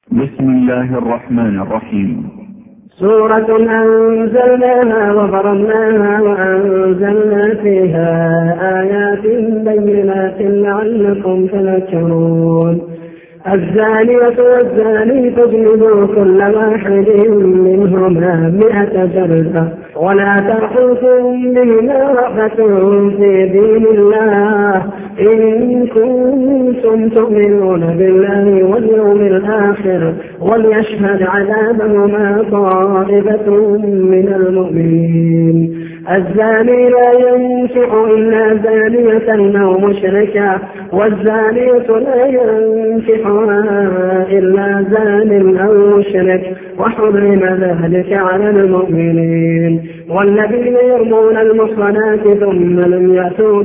بسم الله الرحمن الرحيم. سورة أنزلناها وفرضناها وأنزلنا فيها آيات بينات لعلكم تذكرون. الزانية والزاني فاجلدوا كل واحد منهما 100 جلدة ولا تأخذكم بهما رأفة في دين الله إن كنتم تؤمنون بالله واليوم الآخر وليشهد عذابهما طائفة من المؤمنين. الزاني لا ينكح إلا زانية أو مشركة والزانية لا ينكحها إلا زان أو مشرك وحرم ذلك على المؤمنين. والذين يرمون المحصنات ثم لم يأتوا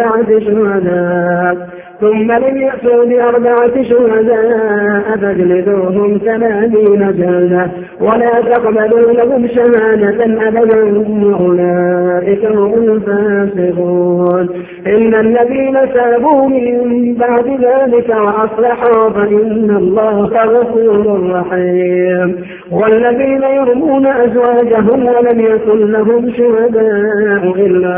بأربعة شهداء فاجلدوهم 80 جلدة ولا تقبلوا لهم شهادة أبدا أولئك هم الفاسقون. إن الذين تابوا من بعد ذلك وأصلحوا فإن الله غفور رحيم. والذين يرمون أزواجهم ولم يكن لهم شهداء إلا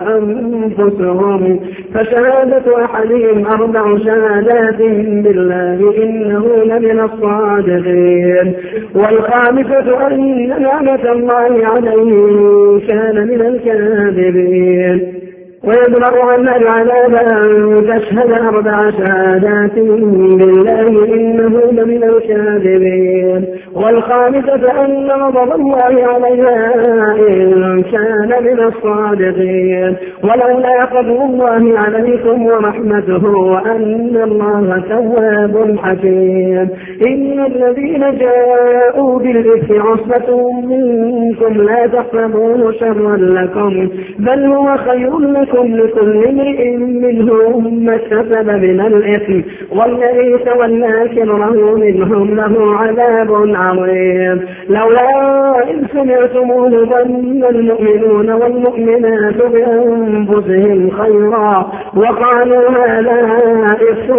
أنفسهم فشهادة أحدهم 4 شهادات بالله إنه لمن الصادقين. والخامسة أن لعنة الله عليه كان من الكاذبين. ويدرأ عنها العذاب أن تشهد 4 شهادات بالله إنه لمن الكاذبين. والخامسة أن غضب الله عليها إن كان من الصادقين. ولولا فضل الله عليكم ورحمته وأن الله تواب حكيم. إن الذين جاءوا بالإفك عصبة منكم لا تحسبوه شرا لكم بل هو خير لكم لكل امرئ منهم ما اكتسب من الإثم والذي تولى كبره منهم له عذاب عظيم. لولا إذ سمعتموه ظن المؤمنون والمؤمنات بأنفسهم خيرا وقالوا هذا إفك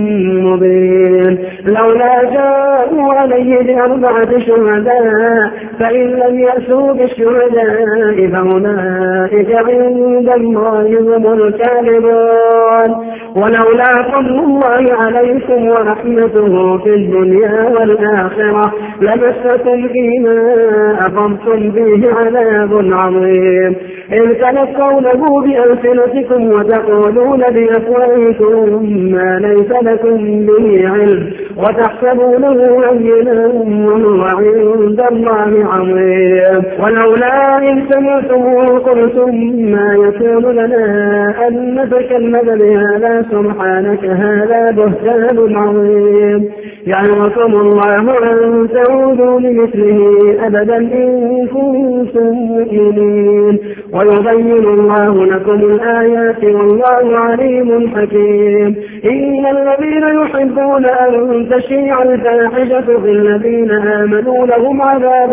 مبين. لولا جاءوا عليه ب4 شهداء فإن لم يأتوا بالشهداء فأولئك عند الله هم الكاذبون. ولولا فضل الله عليكم ورحمته في الدنيا والآخرة لمسكم فيما أفضتم فيه عذاب عظيم. إذ تلقونه بألسنتكم وتقولون بأفواهكم ما ليس لكم به علم وتحسبونه هينا وهو عند الله عظيم. ولولا إن سمعتموه قلتم ما يكون لنا أن نتكلم بهذا سبحانك هذا بهتان عظيم. يعظكم الله أن تعودوا لمثله أبدا إن كنتم مؤمنين. ويبين الله لكم الآيات والله عليم حكيم. إن الذين يحبون أن تشيع الفاحشة في الذين آمنوا لهم عذاب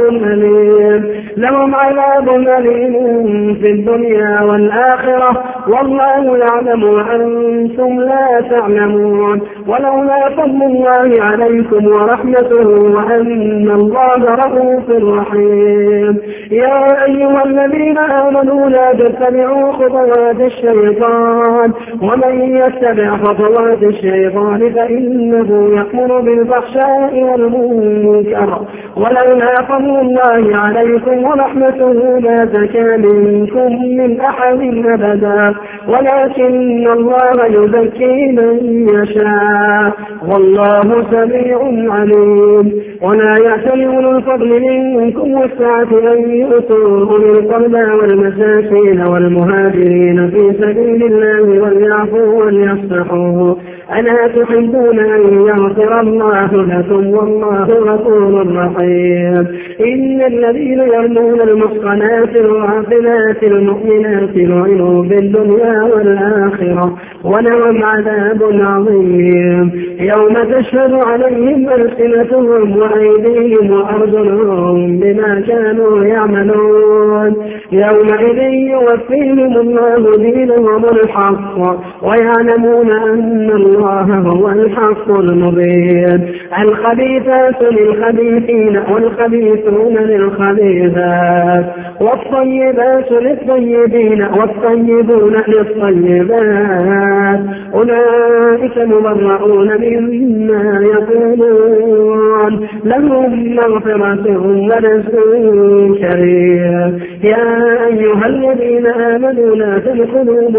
أليم في الدنيا والآخرة والله يعلم وأنتم لا تعلمون. ولولا فضل الله عليكم ورحمته وأن الله رؤوف رحيم. يا أيها الذين آمنوا لا تتبعوا خطوات الشيطان ومن يتبع خطوات الشيطان فإنه يأمر بالفحشاء والمنكر. ولولا فضل الله عليكم ورحمته ما زكى منكم من أحد أبدا ولكن الله يزكي من يشاء والله سميع عليم. ولا يأتل أولو الفضل منكم والسعة أن يؤتوا أولي القربى والمساكين والمهاجرين في سبيل الله وليعفوا وليصفحوا ألا تحبون أن يغفر الله لكم والله غفور رحيم. إن الذين يرمون المحصنات الغافلات المؤمنات لعنوا بالدنيا والآخرة ولهم عذاب عظيم. يوم تشهد عليهم ألسنتهم وأيديهم وأرجلهم بما كانوا يعملون. يومئذ يوفيهم الله دينهم الحق ويعلمون أن الله الله هو الحق المبين. الخبيثات للخبيثين والخبيثون للخبيثات والطيبات للطيبين والطيبون للطيبات أولئك مبرؤون مما يقولون لهم مغفرة ورزق كريم. يا أيها الذين آمنوا لا تدخلوا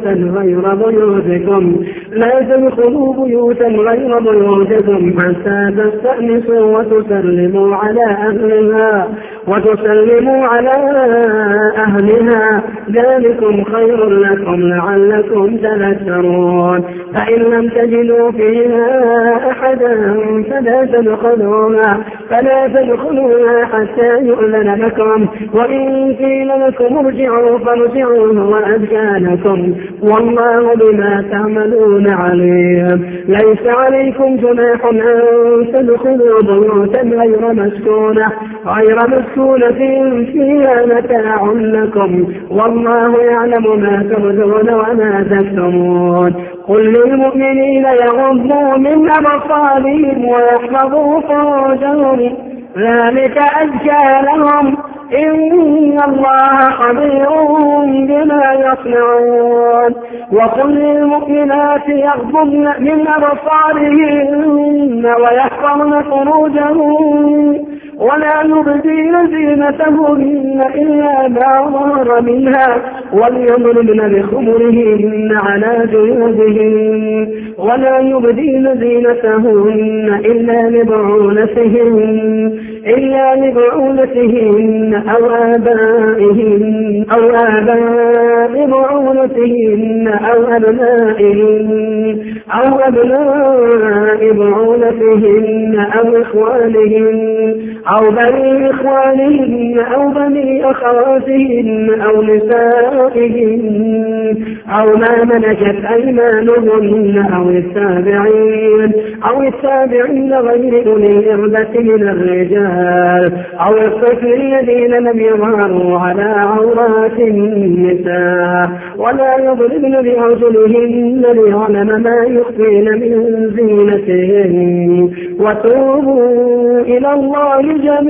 بيوتا غير بيوتكم حتى تستأنسوا وتسلموا على أهلها ذلكم خير لكم لعلكم تذكرون. فإن لم تجدوا فيها أحدا فلا تدخلوها حتى يؤذن لكم وإن قيل لكم ارجعوا فارجعوا هو أزكى لكم والله بما تعملون عليم. ليس عليكم جناح أن تدخلوا بيوتا غير مسكونة فيها متاع لكم والله يعلم ما تبدون وما تكتمون. قل للمؤمنين يغضوا من أبصارهم ويحفظوا فروجهم ذلك أزكى لهم إن الله خبير بما يصنعون. وقل للمؤمنات يغضضن من أبصارهن ويحفظن فروجهن ولا يبدين زينتهن إلا ما ظهر منها وليضربن بخمرهن على جيوبهن ولا يبدين زينتهن إلا لبعولتهن أو آبائهن أو أبنائهن أو أبناء بعولتهن أو إخوانهن أو بني إخوانهن أو بني أخواتهن أو نسائهن أو ما ملكت أيمانهن أو التابعين غير أولي الإربة من الرجال أو الطفل الذين لم يظهروا على عورات النساء ولا يضربن بأرجلهن ليعلم ما يخفين من زينتهن. وتوبوا إلى الله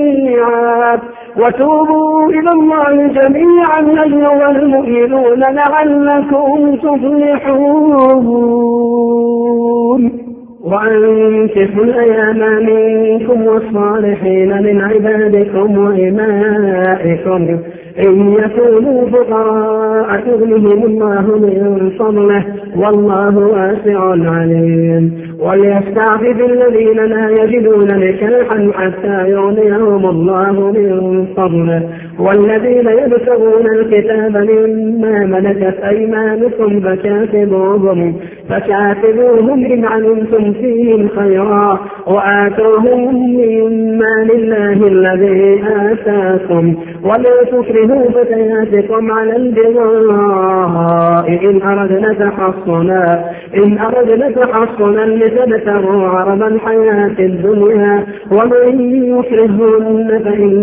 جميعا أيها المؤمنون لعلكم تفلحون. وأنكحوا الأيام منكم والصالحين من عبادكم وإمائكم إن يكونوا فقراء يغنيهم الله من فضله والله واسع عليم. وليستعفف الذين لا يجدون نكاحا حتى يغنيهم الله من فضله والذين يبتغون الكتاب مما ملكت أيمانكم فكاتبوهم إن علمتم فيهم خيرا وآتوهم من مال الله الذي آتاكم ولا تكرهوا فتياتكم على البغاء إن أردنا تحصنا لتبتغوا عرض الحياة الدنيا ومن يكرهن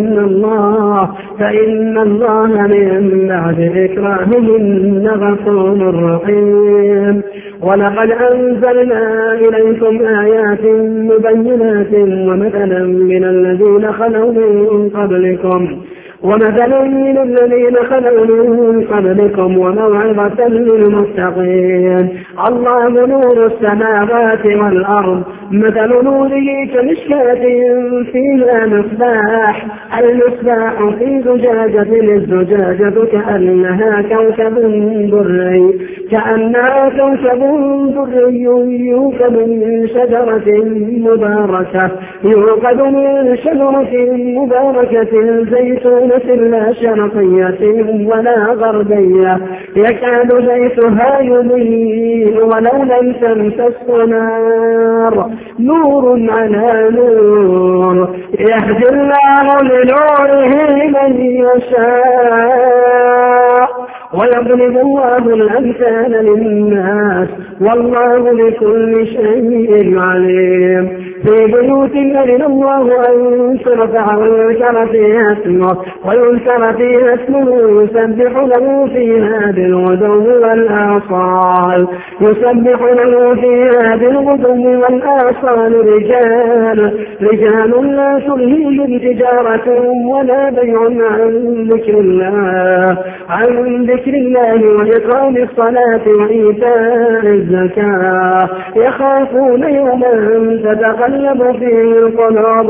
فإن الله من بعد إكراههن غفور رحيم. ولقد أنزلنا إليكم آيات مبينات ومثلا من الذين خلوا من قبلكم وموعظة للمتقين. الله نور السماوات والأرض مثل نوره كمشكاة فيها مصباح المصباح في زجاجة الزجاجة كأنها كوكب دري يوقد من شجرة مباركة زيتونة لا شرقية ولا غربية يكاد زيتها يضيء ولو لم تمسسه نار نور على نور يهدي الله لنوره من يشاء ويضرب الله الأمثال للناس والله بكل شيء عليم. في بيوت أذن الله أن ترفع ويذكر فيها اسمه يسبح له فيها بالغدو والآصال رجال لا تلهيهم تجارة ولا بيع عن ذكر الله وإقام الصلاة وإيتاء الزكاة يخافون يوما تتقلب فيه القلوب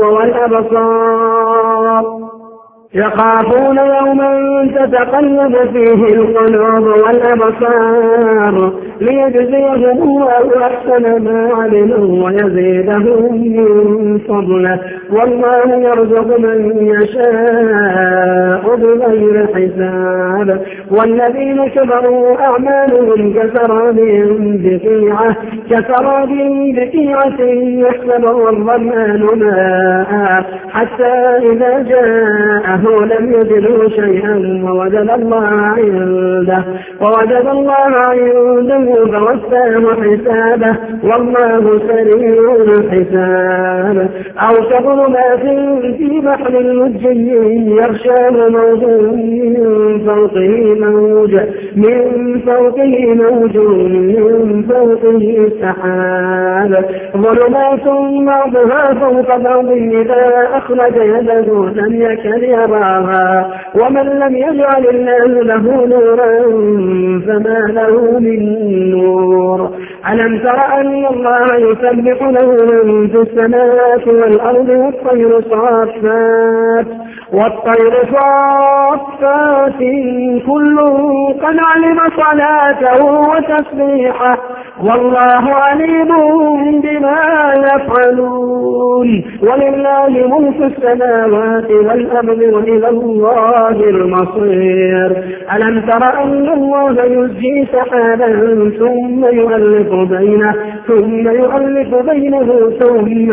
والأبصار ليجزيهم الله أحسن ما عملوا ويزيدهم من فضله والله يرزق من يشاء بغير حساب. والذين كفروا أعمالهم كسراب بقيعة يحسبه الظمآن ماء حتى إذا جاءه لم يجده شيئا ووجد الله عنده فوفاه حسابه والله سريع الحساب. أو كظلمات في بحر لجي يغشاه موج من فوقه سحاب ظلمات بعضها فوق بعض إذا أخرج يده لم يكد يراها ومن لم يجعل الله له نورا فما له من نور. ألم تر أن الله يسبح له من في السماوات والأرض والطير صافات كل قد علم صلاته وتسبيحه والله عليم بما يفعلون. ولله ملك السماوات والأرض وإلى الله المصير. ألم تر أن الله يزجي سحابا ثم يؤلف بينه ثم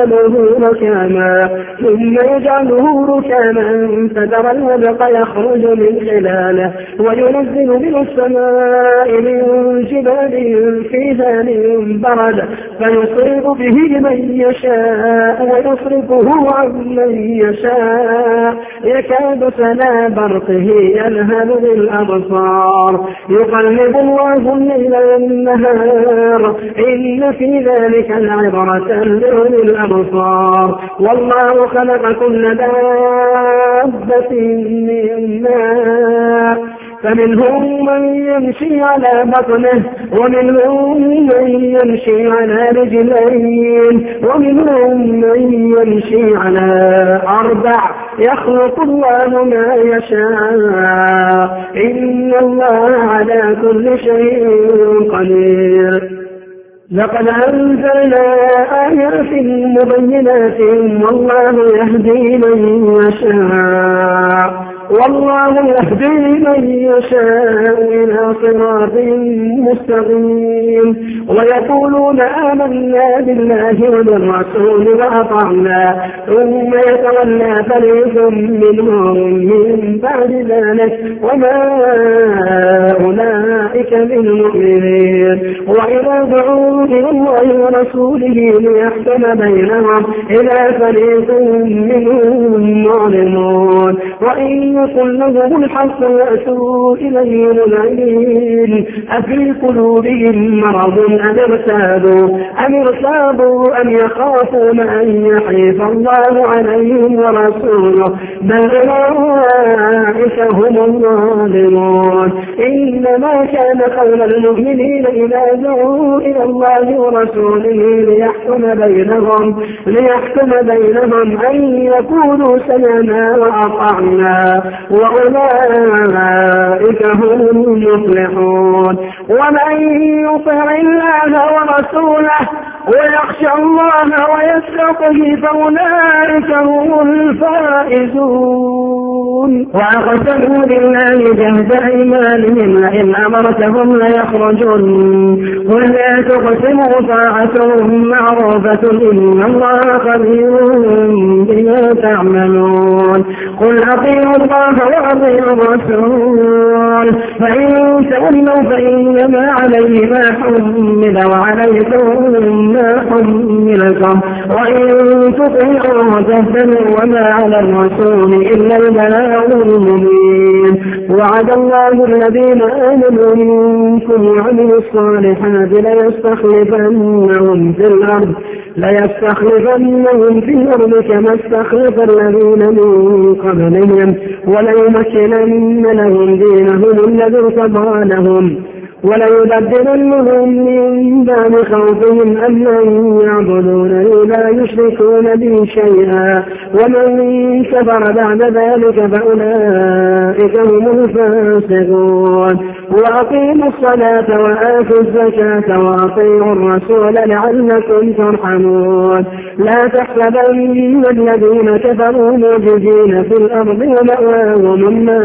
يجعله ركاما فترى الودق يخرج من خلاله وينزل من السماء من جبال فيها من برد فيصيب به من يشاء ويصرفه عن من يشاء يكاد سنا برقه يلهب بالأبصار يقلب الله الليل والنهار إن في ذلك لعبرة لأولي الأبصار. والله خلق كل دابة من ماء فمنهم من يمشي على بطنه ومنهم من يمشي على رجلين ومنهم من يمشي على 4 يخلق الله ما يشاء إن الله على كل شيء قدير. لقد أنزلنا آيات مبينات والله يهدي من يشاء إلى صراط مستقيم. ويقولون آمنا بالله وبالرسول وأطعنا ثم يتولى فريق منهم من بعد ذلك وما أولئك بالمؤمنين. وإذا دعوا إلى الله ورسوله ليحكم بينهم إذا فريق منهم معرضون وإن يكن لهم الحق يأتوا إليه مذعنين أفي قلوبهم مرض أم ارتابوا أم يخافون أن يحيف الله عليهم ورسوله بل أولئك هم الظالمون. إنما كان قول المؤمنين إذا دعوا إلى الله ورسوله ليحكم بينهم أن يقولوا سمعنا وأطعنا وأولئك هم المفلحون. ومن يطع الله ورسوله ويخشى الله ويتقه فأولئك هم الفائزون. وأقسموا بالله جهد أيمانهم لئن أمرتهم ليخرجون قل لا تقسموا طاعة معروفة إن الله خبير بما تعملون. قل أطيعوا الله وأطيعوا الرسول فإن تولوا فإنما عليه ما حمل وعليكم ما حملكم وإن تطيعوا تهتدوا وما على الرسول إلا البلاغ المبين. وعد الله الذين آمنوا منكم وعملوا الصالحات ليستخلفنهم في الأرض كما استخلف الذين من قبلهم وليمكنن لهم دينهم الذي ارتضى لهم وليبدلنهم من بعد خوفهم أمنا يعبدونني لا يشركون بي شيئا ومن كفر بعد ذلك فأولئك هم الفاسقون. وأقيموا الصلاة وآتوا الزكاة وأطيعوا الرسول لعلكم ترحمون. لا تحسبن الذين كفروا معجزين في الأرض ومأواهم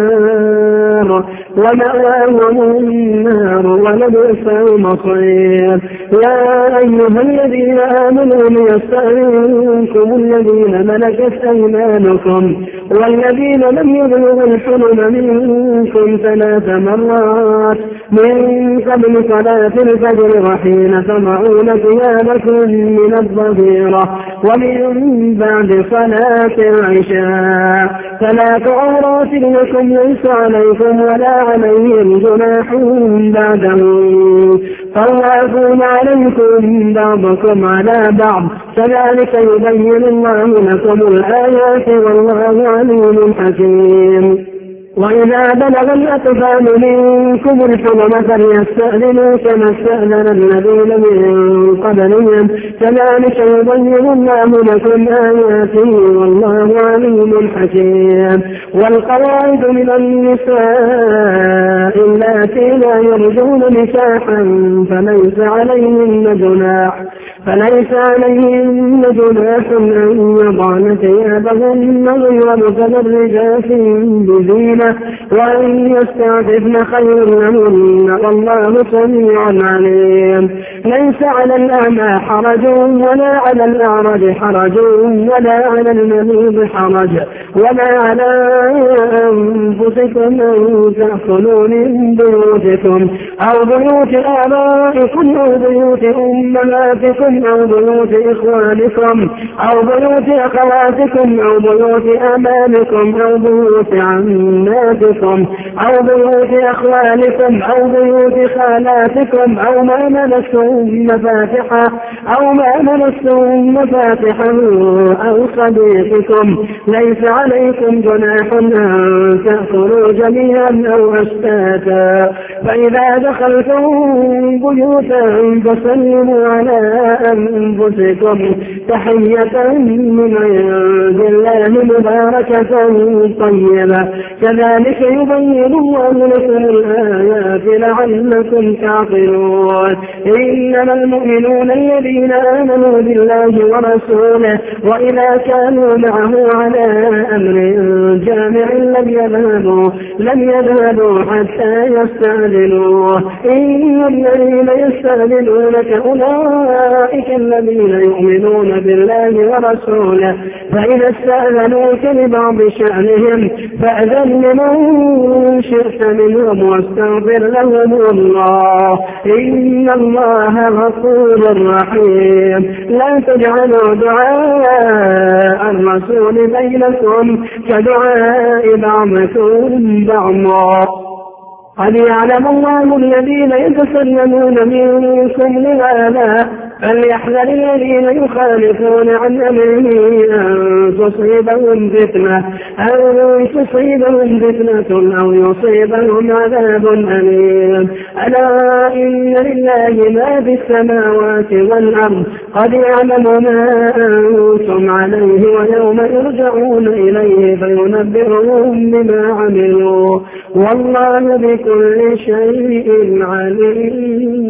النار ولبئس المصير. يا أيها الذين آمنوا ليستأذنكم الذين ملكت أيمانكم والذين لم يبلغوا الحلم منكم 3 مرات من قبل صلاة الفجر وحين تضعون ثيابكم من الظهيرة ومن بعد صلاة العشاء 3 عورات لكم ليس عليكم ولا عليهم جناح بعدهم طوافون عليكم بعضكم على بعض كذلك يبين الله لكم الآيات والله عليم حكيم. وإذا بلغ الأطفال منكم الحلم فليستأذنوا كما استأذن الذين من قبلهم كذلك يبين الله لكم آياته والله عليم حكيم. والقواعد من النساء اللاتي لا يرجون نكاحا فليس عليهن جناح أن يضعن ثيابهن غير متبرجات بزينة وأن يستعففن خير لهن والله سميع عليم. ليس على الأعمى حرج ولا على الأعرج حرج ولا على المريض حرج ولا على أنفسكم أن تأكلوا من بيوتكم أو بيوت آبائكم أو بيوت أمهاتكم أو بيوت إخوانكم أو بيوت أخواتكم أو بيوت أمامكم أو بيوت عماتكم أو بيوت أخوالكم أو بيوت خالاتكم أو ما ملكتم مفاتحه أو صديقكم. ليس عليكم جناح أن تأكلوا جميعا أو أشتاتا فإذا دخلتم بيوتا فسلموا على أنفسكم تحية من عند الله مباركة طيبة كذلك يبين الله لكم الآيات لعلكم تعقلون. إنما المؤمنون الذين آمنوا بالله ورسوله وإذا كانوا معه على أمر جامع لم يذهبوا حتى يستأذنوه. إن الذين يستأذنونك أولئك الذين يؤمنون بالله ورسوله فإذا استأذنوك لبعض شأنهم فأذن لمن شئت منهم واستغفر لهم الله إن الله غفور رحيم. لا تجعلوا دعاء الرسول بينكم كدعاء بعضكم بعضا قد يعلم الله الذين يتسلمون منكم لهذا فليحذر الذين يخالفون عن أمره أن تصيبهم فتنة أو يصيبهم عذاب أليم. ألا إن لله ما في السماوات والأرض قد يعلم ما أنتم عليه ويوم يرجعون إليه فينبئهم بما عملوا والله بكل شيء عليم.